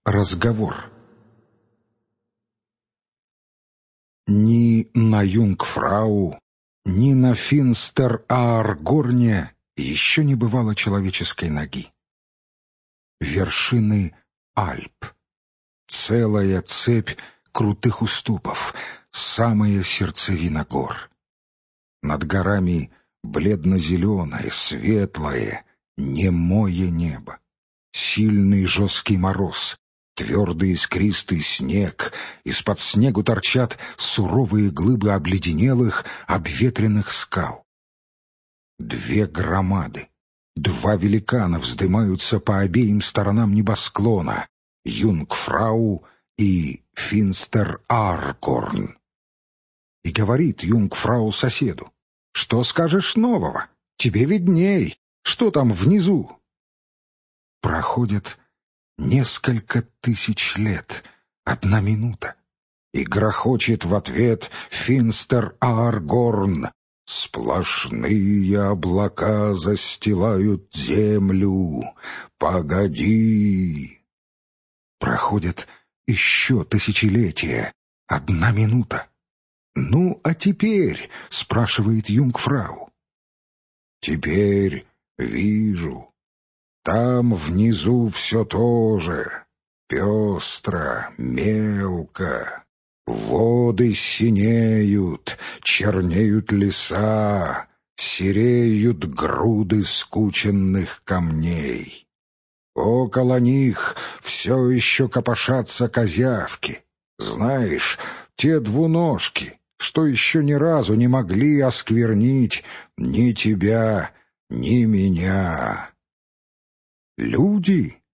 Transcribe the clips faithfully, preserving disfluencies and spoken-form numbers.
Разговор. Ни на Юнгфрау, ни на Финстер-Ааргорне еще не бывало человеческой ноги. Вершины Альп. Целая цепь крутых уступов, самая сердцевина гор. Над горами бледно-зеленое, светлое, немое небо. Сильный жесткий мороз, твердый искристый снег, из-под снегу торчат суровые глыбы обледенелых, обветренных скал. Две громады, два великана вздымаются по обеим сторонам небосклона — Юнгфрау и Финстер-Ааргорн. И говорит Юнгфрау соседу: «Что скажешь нового? Тебе видней, что там внизу?» Проходит несколько тысяч лет, одна минута, и грохочет в ответ Финстер-Ааргорн: «Сплошные облака застилают землю. Погоди!» Проходит еще тысячелетия, одна минута. «Ну, а теперь?» — спрашивает Юнгфрау. «Теперь вижу. Там внизу все то же, пестро, мелко. Воды синеют, чернеют леса, сереют груды скученных камней. Около них все еще копошатся козявки. Знаешь, те двуножки, что еще ни разу не могли осквернить ни тебя, ни меня. Люди?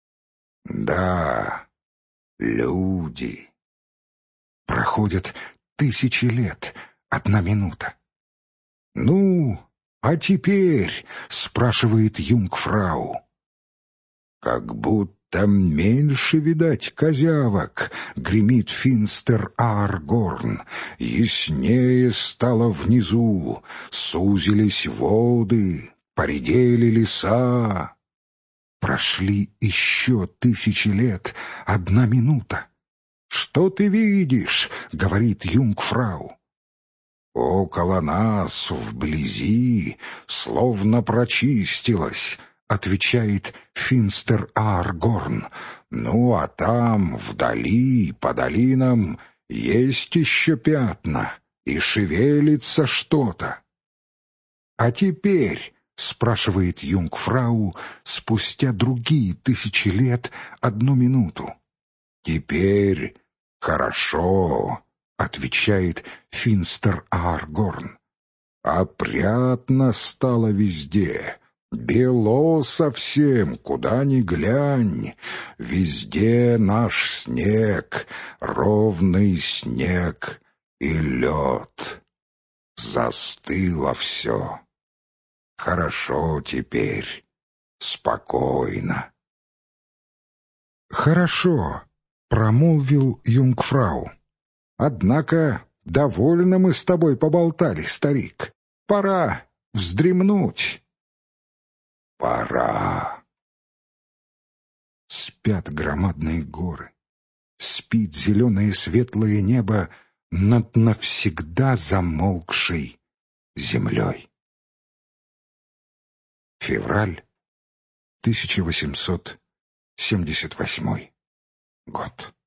Да, люди. Проходят тысячи лет, одна минута. «Ну, а теперь?» — спрашивает Юнгфрау. «Как будто меньше, видать, козявок», — гремит Финстер-Ааргорн. «Яснее стало внизу, сузились воды, поредели леса». Прошли еще тысячи лет, одна минута. «Что ты видишь?» — говорит Юнгфрау. «Около нас, вблизи, словно прочистилось», — отвечает Финстер-Ааргорн. «Ну, а там, вдали, по долинам, есть еще пятна, и шевелится что-то». «А теперь?» — спрашивает Юнгфрау спустя другие тысячи лет, одну минуту. «Теперь хорошо», — отвечает Финстер-Ааргорн. «Опрятно стало везде, бело совсем, куда ни глянь. Везде наш снег, ровный снег и лед. Застыло все. Хорошо теперь, спокойно». «Хорошо», — промолвил Юнгфрау. «Однако довольно мы с тобой поболтали, старик. Пора вздремнуть». «Пора». Спят громадные горы, спит зеленое светлое небо над навсегда замолкшей землей. Февраль тысяча восемьсот семьдесят восьмой год.